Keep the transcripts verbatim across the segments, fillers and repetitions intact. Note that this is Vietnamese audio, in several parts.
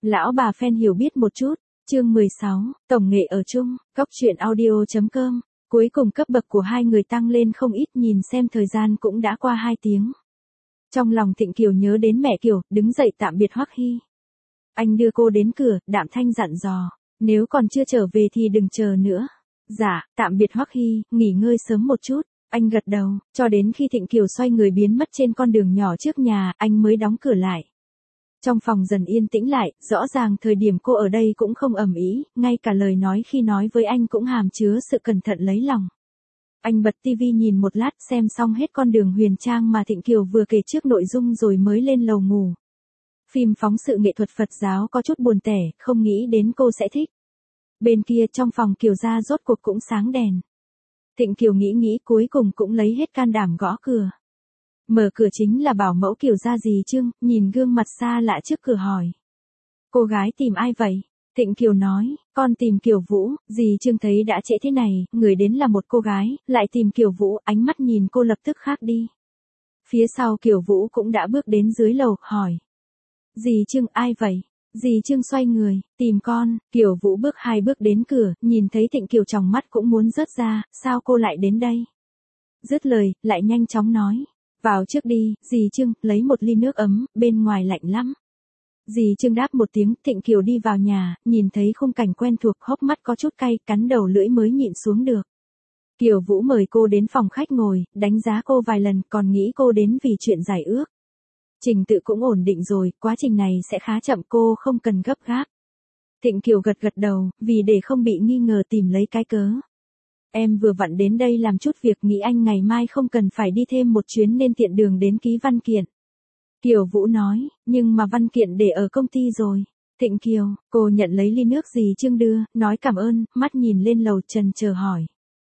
Lão bà fan hiểu biết một chút, chương mười sáu, tổng nghệ ở chung, góc truyện audio chấm com. Cuối cùng cấp bậc của hai người tăng lên không ít, nhìn xem thời gian cũng đã qua hai tiếng. Trong lòng Thịnh Kiều nhớ đến mẹ Kiều, đứng dậy tạm biệt Hoắc Hy. Anh đưa cô đến cửa, đạm thanh dặn dò, nếu còn chưa trở về thì đừng chờ nữa. Dạ, tạm biệt Hoắc Hy, nghỉ ngơi sớm một chút. Anh gật đầu, cho đến khi Thịnh Kiều xoay người biến mất trên con đường nhỏ trước nhà, anh mới đóng cửa lại. Trong phòng dần yên tĩnh lại, rõ ràng thời điểm cô ở đây cũng không ầm ĩ, ngay cả lời nói khi nói với anh cũng hàm chứa sự cẩn thận lấy lòng. Anh bật tivi nhìn một lát, xem xong hết con đường huyền trang mà Thịnh Kiều vừa kể trước nội dung rồi mới lên lầu ngủ. Phim phóng sự nghệ thuật Phật giáo có chút buồn tẻ, không nghĩ đến cô sẽ thích. Bên kia trong phòng Kiều gia rốt cuộc cũng sáng đèn. Thịnh Kiều nghĩ nghĩ cuối cùng cũng lấy hết can đảm gõ cửa. Mở cửa chính là bảo mẫu Kiều gia dì Trương, nhìn gương mặt xa lạ trước cửa hỏi. Cô gái tìm ai vậy? Thịnh Kiều nói, con tìm Kiều Vũ. Dì Trương thấy đã trễ thế này, người đến là một cô gái, lại tìm Kiều Vũ, ánh mắt nhìn cô lập tức khác đi. Phía sau Kiều Vũ cũng đã bước đến dưới lầu, hỏi. Dì Trương ai vậy? Dì Trương xoay người, tìm con. Kiều Vũ bước hai bước đến cửa, nhìn thấy Thịnh Kiều tròng mắt cũng muốn rớt ra, sao cô lại đến đây? Dứt lời, lại nhanh chóng nói. Vào trước đi, dì Trương, lấy một ly nước ấm, bên ngoài lạnh lắm. Dì Trương đáp một tiếng, Thịnh Kiều đi vào nhà, nhìn thấy khung cảnh quen thuộc, hốc mắt có chút cay, cắn đầu lưỡi mới nhịn xuống được. Kiều Vũ mời cô đến phòng khách ngồi, đánh giá cô vài lần, còn nghĩ cô đến vì chuyện giải ước. Trình tự cũng ổn định rồi, quá trình này sẽ khá chậm, cô không cần gấp gáp. Thịnh Kiều gật gật đầu, vì để không bị nghi ngờ tìm lấy cái cớ. Em vừa vặn đến đây làm chút việc, nghĩ anh ngày mai không cần phải đi thêm một chuyến nên tiện đường đến ký văn kiện. Kiều Vũ nói, nhưng mà văn kiện để ở công ty rồi. Thịnh Kiều, cô nhận lấy ly nước dì Trương đưa, nói cảm ơn, mắt nhìn lên lầu trần chờ hỏi.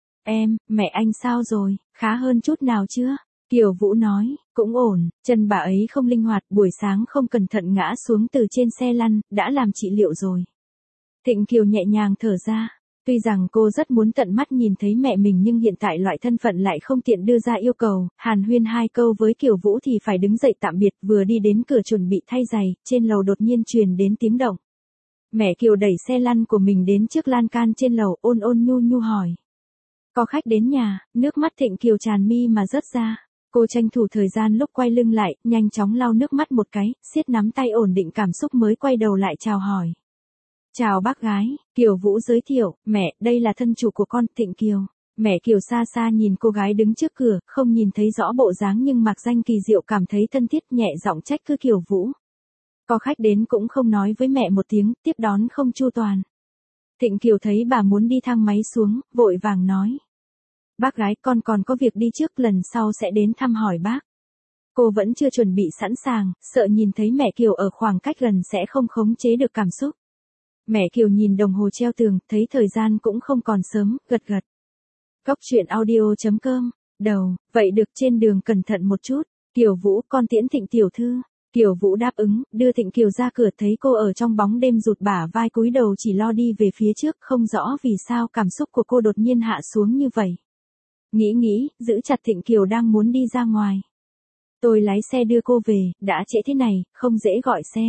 Em, mẹ anh sao rồi, khá hơn chút nào chưa? Kiều Vũ nói, cũng ổn, chân bà ấy không linh hoạt, buổi sáng không cẩn thận ngã xuống từ trên xe lăn, đã làm trị liệu rồi. Thịnh Kiều nhẹ nhàng thở ra. Tuy rằng cô rất muốn tận mắt nhìn thấy mẹ mình nhưng hiện tại loại thân phận lại không tiện đưa ra yêu cầu, hàn huyên hai câu với Kiều Vũ thì phải đứng dậy tạm biệt, vừa đi đến cửa chuẩn bị thay giày, trên lầu đột nhiên truyền đến tiếng động. Mẹ Kiều đẩy xe lăn của mình đến trước lan can trên lầu, ôn ôn nhu nhu hỏi. Có khách đến nhà, nước mắt Thịnh Kiều tràn mi mà rớt ra. Cô tranh thủ thời gian lúc quay lưng lại, nhanh chóng lau nước mắt một cái, siết nắm tay ổn định cảm xúc mới quay đầu lại chào hỏi. Chào bác gái, Kiều Vũ giới thiệu, mẹ, đây là thân chủ của con, Thịnh Kiều. Mẹ Kiều xa xa nhìn cô gái đứng trước cửa, không nhìn thấy rõ bộ dáng nhưng mạc danh kỳ diệu cảm thấy thân thiết, nhẹ giọng trách cứ Kiều Vũ. Có khách đến cũng không nói với mẹ một tiếng, tiếp đón không chu toàn. Thịnh Kiều thấy bà muốn đi thang máy xuống, vội vàng nói. Bác gái, con còn có việc đi trước, lần sau sẽ đến thăm hỏi bác. Cô vẫn chưa chuẩn bị sẵn sàng, sợ nhìn thấy mẹ Kiều ở khoảng cách gần sẽ không khống chế được cảm xúc. Mẹ Kiều nhìn đồng hồ treo tường, thấy thời gian cũng không còn sớm, gật gật. Góc truyện audio chấm com, đầu, vậy được, trên đường cẩn thận một chút. Kiều Vũ, con tiễn Thịnh tiểu thư. Kiều Vũ đáp ứng, đưa Thịnh Kiều ra cửa, thấy cô ở trong bóng đêm rụt bả vai cúi đầu chỉ lo đi về phía trước, không rõ vì sao cảm xúc của cô đột nhiên hạ xuống như vậy. Nghĩ nghĩ, giữ chặt Thịnh Kiều đang muốn đi ra ngoài. Tôi lái xe đưa cô về, đã trễ thế này, không dễ gọi xe.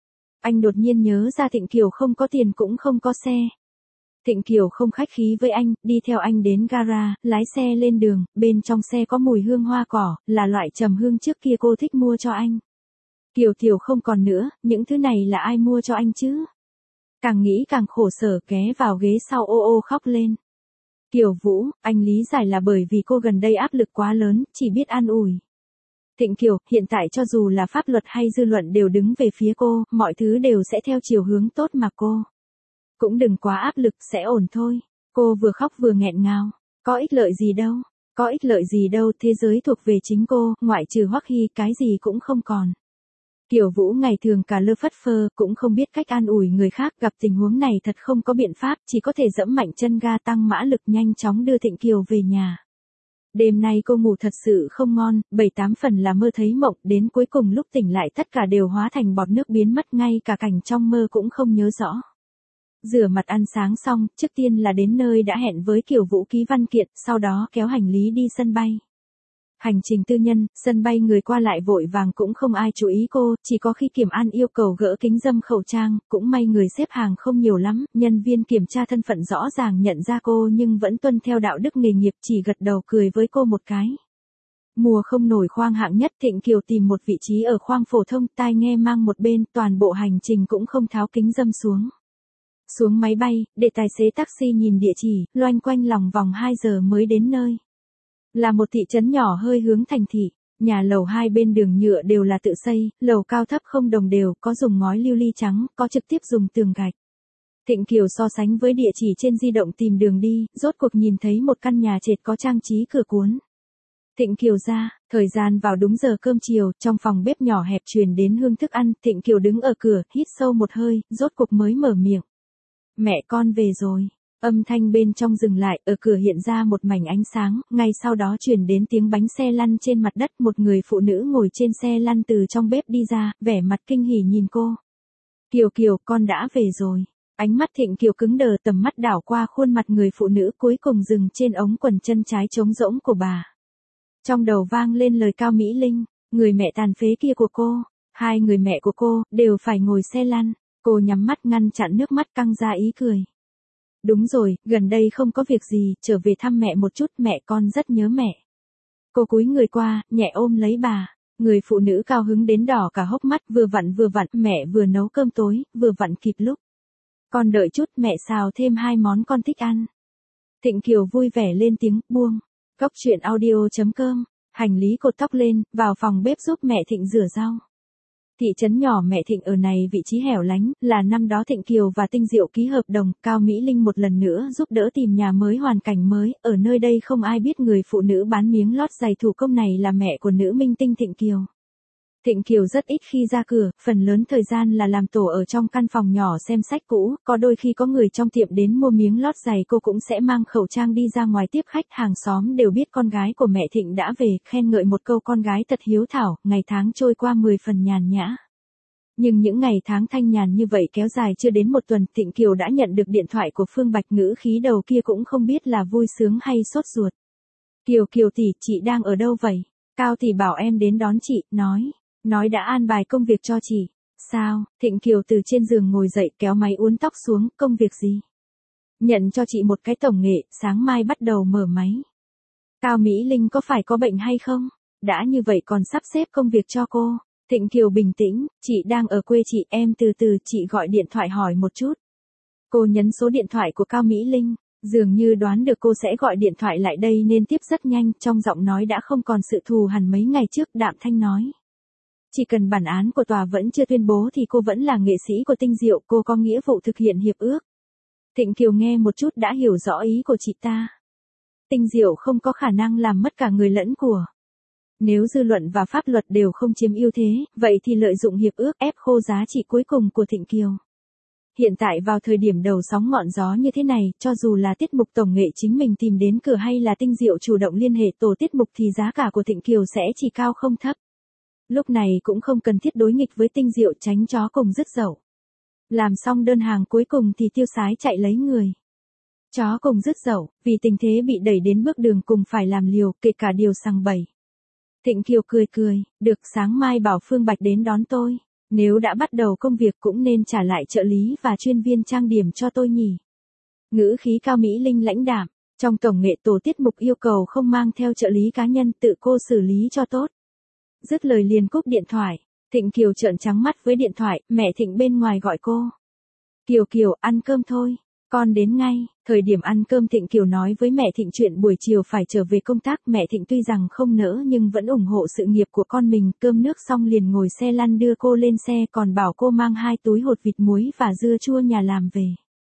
Anh đột nhiên nhớ ra Thịnh Kiều không có tiền cũng không có xe. Thịnh Kiều không khách khí với anh, đi theo anh đến gara, lái xe lên đường, bên trong xe có mùi hương hoa cỏ, là loại trầm hương trước kia cô thích mua cho anh. Kiều Kiều không còn nữa, những thứ này là ai mua cho anh chứ? Càng nghĩ càng khổ sở, ghé vào ghế sau ô ô khóc lên. Kiều Vũ, anh lý giải là bởi vì cô gần đây áp lực quá lớn, chỉ biết an ủi. Thịnh Kiều, hiện tại cho dù là pháp luật hay dư luận đều đứng về phía cô, mọi thứ đều sẽ theo chiều hướng tốt mà cô. Cũng đừng quá áp lực, sẽ ổn thôi. Cô vừa khóc vừa nghẹn ngào. Có ích lợi gì đâu, có ích lợi gì đâu, thế giới thuộc về chính cô, ngoại trừ Hoắc Hy, cái gì cũng không còn. Kiều Vũ ngày thường cả lơ phất phơ, cũng không biết cách an ủi người khác, gặp tình huống này thật không có biện pháp, chỉ có thể dẫm mạnh chân ga tăng mã lực nhanh chóng đưa Thịnh Kiều về nhà. Đêm nay cô ngủ thật sự không ngon, bảy tám phần là mơ thấy mộng, đến cuối cùng lúc tỉnh lại tất cả đều hóa thành bọt nước biến mất, ngay cả cảnh trong mơ cũng không nhớ rõ. Rửa mặt ăn sáng xong, trước tiên là đến nơi đã hẹn với Kiều Vũ ký văn kiện, sau đó kéo hành lý đi sân bay. Hành trình tư nhân, sân bay người qua lại vội vàng cũng không ai chú ý cô, chỉ có khi Kiểm An yêu cầu gỡ kính râm khẩu trang, cũng may người xếp hàng không nhiều lắm, nhân viên kiểm tra thân phận rõ ràng nhận ra cô nhưng vẫn tuân theo đạo đức nghề nghiệp, chỉ gật đầu cười với cô một cái. Mùa không nổi khoang hạng nhất, Thịnh Kiều tìm một vị trí ở khoang phổ thông, tai nghe mang một bên, toàn bộ hành trình cũng không tháo kính râm xuống. Xuống máy bay, để tài xế taxi nhìn địa chỉ, loanh quanh lòng vòng hai giờ mới đến nơi. Là một thị trấn nhỏ hơi hướng thành thị, nhà lầu hai bên đường nhựa đều là tự xây, lầu cao thấp không đồng đều, có dùng ngói lưu ly trắng, có trực tiếp dùng tường gạch. Thịnh Kiều so sánh với địa chỉ trên di động tìm đường đi, rốt cuộc nhìn thấy một căn nhà trệt có trang trí cửa cuốn. Thịnh Kiều ra, thời gian vào đúng giờ cơm chiều, trong phòng bếp nhỏ hẹp truyền đến hương thức ăn, Thịnh Kiều đứng ở cửa, hít sâu một hơi, rốt cuộc mới mở miệng. Mẹ con về rồi. Âm thanh bên trong dừng lại, ở cửa hiện ra một mảnh ánh sáng, ngay sau đó truyền đến tiếng bánh xe lăn trên mặt đất, một người phụ nữ ngồi trên xe lăn từ trong bếp đi ra, vẻ mặt kinh hỉ nhìn cô. Kiều Kiều, con đã về rồi. Ánh mắt Thịnh Kiều cứng đờ, tầm mắt đảo qua khuôn mặt người phụ nữ, cuối cùng dừng trên ống quần chân trái trống rỗng của bà. Trong đầu vang lên lời Cao Mỹ Linh, người mẹ tàn phế kia của cô, hai người mẹ của cô, đều phải ngồi xe lăn. Cô nhắm mắt ngăn chặn nước mắt, căng ra ý cười. Đúng rồi, gần đây không có việc gì, trở về thăm mẹ một chút, mẹ con rất nhớ mẹ. Cô cúi người qua, nhẹ ôm lấy bà. Người phụ nữ cao hứng đến đỏ cả hốc mắt, vừa vặn vừa vặn, mẹ vừa nấu cơm tối, vừa vặn kịp lúc. Con đợi chút, mẹ xào thêm hai món con thích ăn. Thịnh Kiều vui vẻ lên tiếng, buông. Góc chuyện audio chấm com, hành lý cột tóc lên, vào phòng bếp giúp mẹ Thịnh rửa rau. Thị trấn nhỏ mẹ Thịnh ở này vị trí hẻo lánh, là năm đó Thịnh Kiều và Tinh Diệu ký hợp đồng, Cao Mỹ Linh một lần nữa giúp đỡ tìm nhà mới, hoàn cảnh mới, ở nơi đây không ai biết người phụ nữ bán miếng lót giày thủ công này là mẹ của nữ minh tinh Thịnh Kiều. Thịnh Kiều rất ít khi ra cửa, phần lớn thời gian là làm tổ ở trong căn phòng nhỏ xem sách cũ, có đôi khi có người trong tiệm đến mua miếng lót giày cô cũng sẽ mang khẩu trang đi ra ngoài tiếp khách, hàng xóm đều biết con gái của mẹ Thịnh đã về, khen ngợi một câu con gái thật hiếu thảo, ngày tháng trôi qua mười phần nhàn nhã. Nhưng những ngày tháng thanh nhàn như vậy kéo dài chưa đến một tuần, Thịnh Kiều đã nhận được điện thoại của Phương Bạch, ngữ khí đầu kia cũng không biết là vui sướng hay sốt ruột. Kiều Kiều tỷ, chị đang ở đâu vậy? Cao tỷ bảo em đến đón chị, nói. Nói đã an bài công việc cho chị. Sao? Thịnh Kiều từ trên giường ngồi dậy, kéo máy uốn tóc xuống, công việc gì? Nhận cho chị một cái tổng nghệ, sáng mai bắt đầu mở máy. Cao Mỹ Linh có phải có bệnh hay không? Đã như vậy còn sắp xếp công việc cho cô. Thịnh Kiều bình tĩnh, chị đang ở quê chị, em từ từ, chị gọi điện thoại hỏi một chút. Cô nhấn số điện thoại của Cao Mỹ Linh, dường như đoán được cô sẽ gọi điện thoại lại đây nên tiếp rất nhanh, trong giọng nói đã không còn sự thù hằn mấy ngày trước, đạm thanh nói. Chỉ cần bản án của tòa vẫn chưa tuyên bố thì cô vẫn là nghệ sĩ của Tinh Diệu, cô có nghĩa vụ thực hiện hiệp ước. Thịnh Kiều nghe một chút đã hiểu rõ ý của chị ta. Tinh Diệu không có khả năng làm mất cả người lẫn của. Nếu dư luận và pháp luật đều không chiếm ưu thế, vậy thì lợi dụng hiệp ước ép khô giá trị cuối cùng của Thịnh Kiều. Hiện tại vào thời điểm đầu sóng ngọn gió như thế này, cho dù là tiết mục tổng nghệ chính mình tìm đến cửa hay là Tinh Diệu chủ động liên hệ tổ tiết mục thì giá cả của Thịnh Kiều sẽ chỉ cao không thấp. Lúc này cũng không cần thiết đối nghịch với Tinh Diệu, tránh chó cùng dứt dậu. Làm xong đơn hàng cuối cùng thì tiêu sái chạy lấy người. Chó cùng dứt dậu, vì tình thế bị đẩy đến bước đường cùng phải làm liều, kể cả điều sằng bẩy. Thịnh Kiều cười cười, được, sáng mai bảo Phương Bạch đến đón tôi. Nếu đã bắt đầu công việc cũng nên trả lại trợ lý và chuyên viên trang điểm cho tôi nhỉ. Ngữ khí Cao Mỹ Linh lãnh đạm, trong tổng nghệ tổ tiết mục yêu cầu không mang theo trợ lý cá nhân, tự cô xử lý cho tốt. Dứt lời liền cúp điện thoại, Thịnh Kiều trợn trắng mắt với điện thoại, mẹ Thịnh bên ngoài gọi cô. Kiều Kiều, ăn cơm thôi, con đến ngay. Thời điểm ăn cơm Thịnh Kiều nói với mẹ Thịnh chuyện buổi chiều phải trở về công tác, mẹ Thịnh tuy rằng không nỡ nhưng vẫn ủng hộ sự nghiệp của con mình, cơm nước xong liền ngồi xe lăn đưa cô lên xe, còn bảo cô mang hai túi hột vịt muối và dưa chua nhà làm về.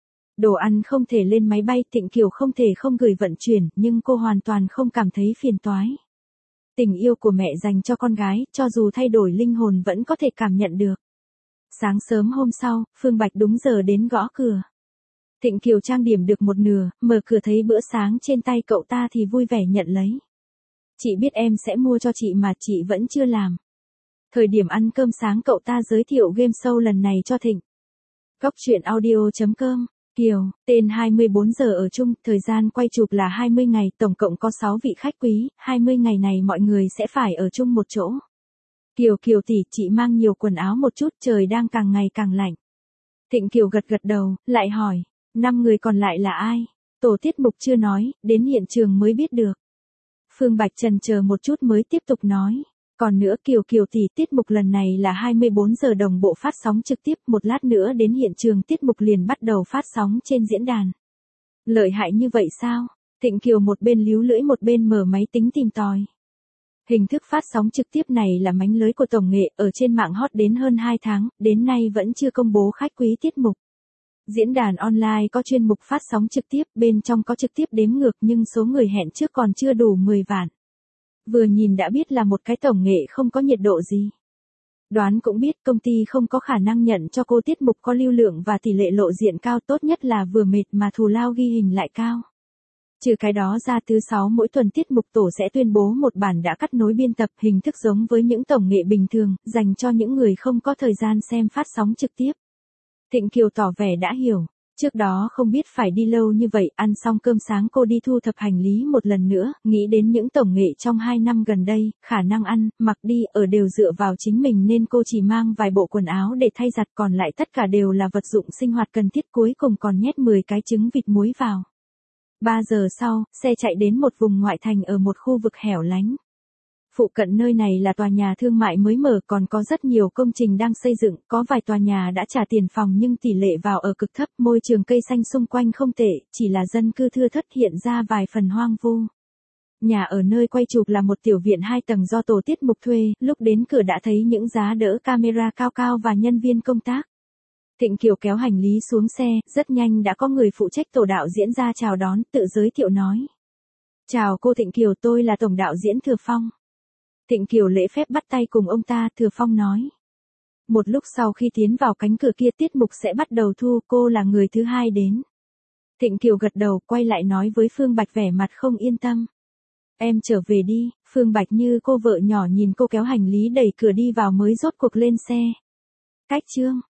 Đồ ăn không thể lên máy bay, Thịnh Kiều không thể không gửi vận chuyển, nhưng cô hoàn toàn không cảm thấy phiền toái. Tình yêu của mẹ dành cho con gái, cho dù thay đổi linh hồn vẫn có thể cảm nhận được. Sáng sớm hôm sau, Phương Bạch đúng giờ đến gõ cửa. Thịnh Kiều trang điểm được một nửa, mở cửa thấy bữa sáng trên tay cậu ta thì vui vẻ nhận lấy. Chị biết em sẽ mua cho chị mà chị vẫn chưa làm. Thời điểm ăn cơm sáng cậu ta giới thiệu game show lần này cho Thịnh. Góc chuyện audio chấm com Kiều, tên hai mươi bốn giờ ở chung, thời gian quay chụp là hai mươi ngày, tổng cộng có sáu vị khách quý, hai mươi ngày này mọi người sẽ phải ở chung một chỗ. Kiều Kiều tỷ, chị mang nhiều quần áo một chút, trời đang càng ngày càng lạnh. Thịnh Kiều gật gật đầu, lại hỏi, năm người còn lại là ai? Tổ tiết mục chưa nói, đến hiện trường mới biết được. Phương Bạch chần chờ một chút mới tiếp tục nói. Còn nữa Kiều Kiều tỷ, tiết mục lần này là hai mươi bốn giờ đồng bộ phát sóng trực tiếp, một lát nữa đến hiện trường tiết mục liền bắt đầu phát sóng trên diễn đàn. Lợi hại như vậy sao? Thịnh Kiều một bên líu lưỡi một bên mở máy tính tìm tòi. Hình thức phát sóng trực tiếp này là mánh lưới của tổng nghệ, ở trên mạng hot đến hơn hai tháng, đến nay vẫn chưa công bố khách quý tiết mục. Diễn đàn online có chuyên mục phát sóng trực tiếp, bên trong có trực tiếp đếm ngược nhưng số người hẹn trước còn chưa đủ mười vạn. Vừa nhìn đã biết là một cái tổng nghệ không có nhiệt độ gì. Đoán cũng biết công ty không có khả năng nhận cho cô tiết mục có lưu lượng và tỷ lệ lộ diện cao, tốt nhất là vừa mệt mà thù lao ghi hình lại cao. Trừ cái đó ra, thứ sáu mỗi tuần tiết mục tổ sẽ tuyên bố một bản đã cắt nối biên tập, hình thức giống với những tổng nghệ bình thường, dành cho những người không có thời gian xem phát sóng trực tiếp. Thịnh Kiều tỏ vẻ đã hiểu. Trước đó không biết phải đi lâu như vậy, ăn xong cơm sáng cô đi thu thập hành lý một lần nữa, nghĩ đến những tổng nghệ trong hai năm gần đây, khả năng ăn, mặc đi, ở đều dựa vào chính mình nên cô chỉ mang vài bộ quần áo để thay giặt, còn lại tất cả đều là vật dụng sinh hoạt cần thiết, cuối cùng còn nhét mười cái trứng vịt muối vào. ba giờ sau, xe chạy đến một vùng ngoại thành ở một khu vực hẻo lánh. Phụ cận nơi này là tòa nhà thương mại mới mở, còn có rất nhiều công trình đang xây dựng, có vài tòa nhà đã trả tiền phòng nhưng tỷ lệ vào ở cực thấp, môi trường cây xanh xung quanh không tệ, chỉ là dân cư thưa thớt, hiện ra vài phần hoang vu. Nhà ở nơi quay chụp là một tiểu viện hai tầng do tổ tiết mục thuê, lúc đến cửa đã thấy những giá đỡ camera cao cao và nhân viên công tác. Thịnh Kiều kéo hành lý xuống xe, rất nhanh đã có người phụ trách tổ đạo diễn ra chào đón, tự giới thiệu nói. Chào cô Thịnh Kiều, tôi là tổng đạo diễn Thừa Phong. Thịnh Kiều lễ phép bắt tay cùng ông ta, Thừa Phong nói. Một lúc sau khi tiến vào cánh cửa kia tiết mục sẽ bắt đầu thu, cô là người thứ hai đến. Thịnh Kiều gật đầu, quay lại nói với Phương Bạch vẻ mặt không yên tâm. Em trở về đi, Phương Bạch như cô vợ nhỏ nhìn cô kéo hành lý đẩy cửa đi vào mới rốt cuộc lên xe. Cách chương.